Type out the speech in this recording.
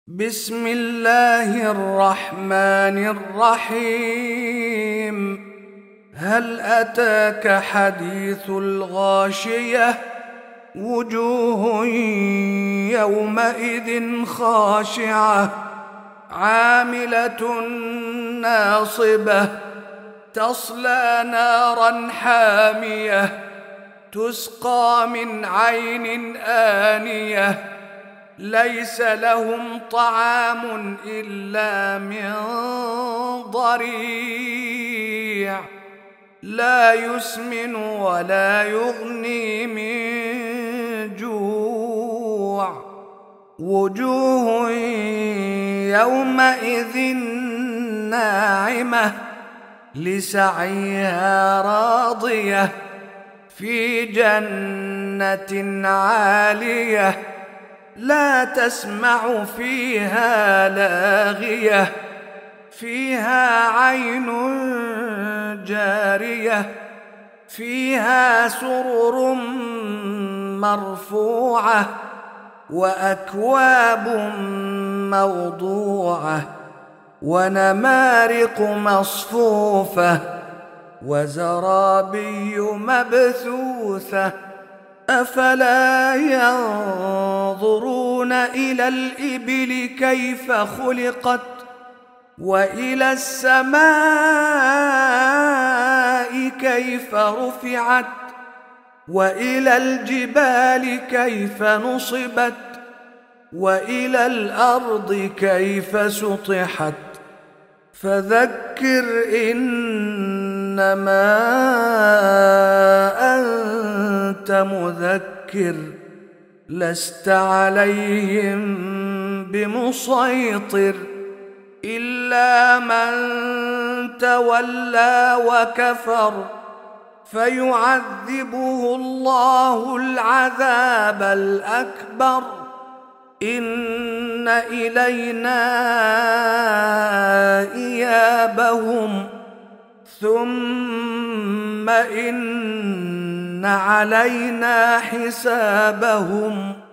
بسم الله الرحمن الرحيم. هل أتاك حديث الغاشية؟ وجوه يومئذ خاشعة عاملة ناصبة تصلى نارا حامية تسقى من عين آنية ليس لهم طعام إلا من ضريع لا يسمن ولا يغني من جوع. وجوه يومئذ ناعمة لسعيها راضية في جنة عالية لا تسمع فيها لاغية فيها عين جارية فيها سرر مرفوعة وأكواب موضوعة ونمارق مصفوفة وزرابي مبثوثة. أفلا ينظرون إلى الإبل كيف خلقت وإلى السماء كيف رفعت وإلى الجبال كيف نصبت وإلى الأرض كيف سطحت. فذكر إنما أنت مذكر لست عليهم بمسيطر إلا من تولى وكفر فيعذبه الله العذاب الأكبر. إن إلينا إيابهم ثم إن علينا حسابهم.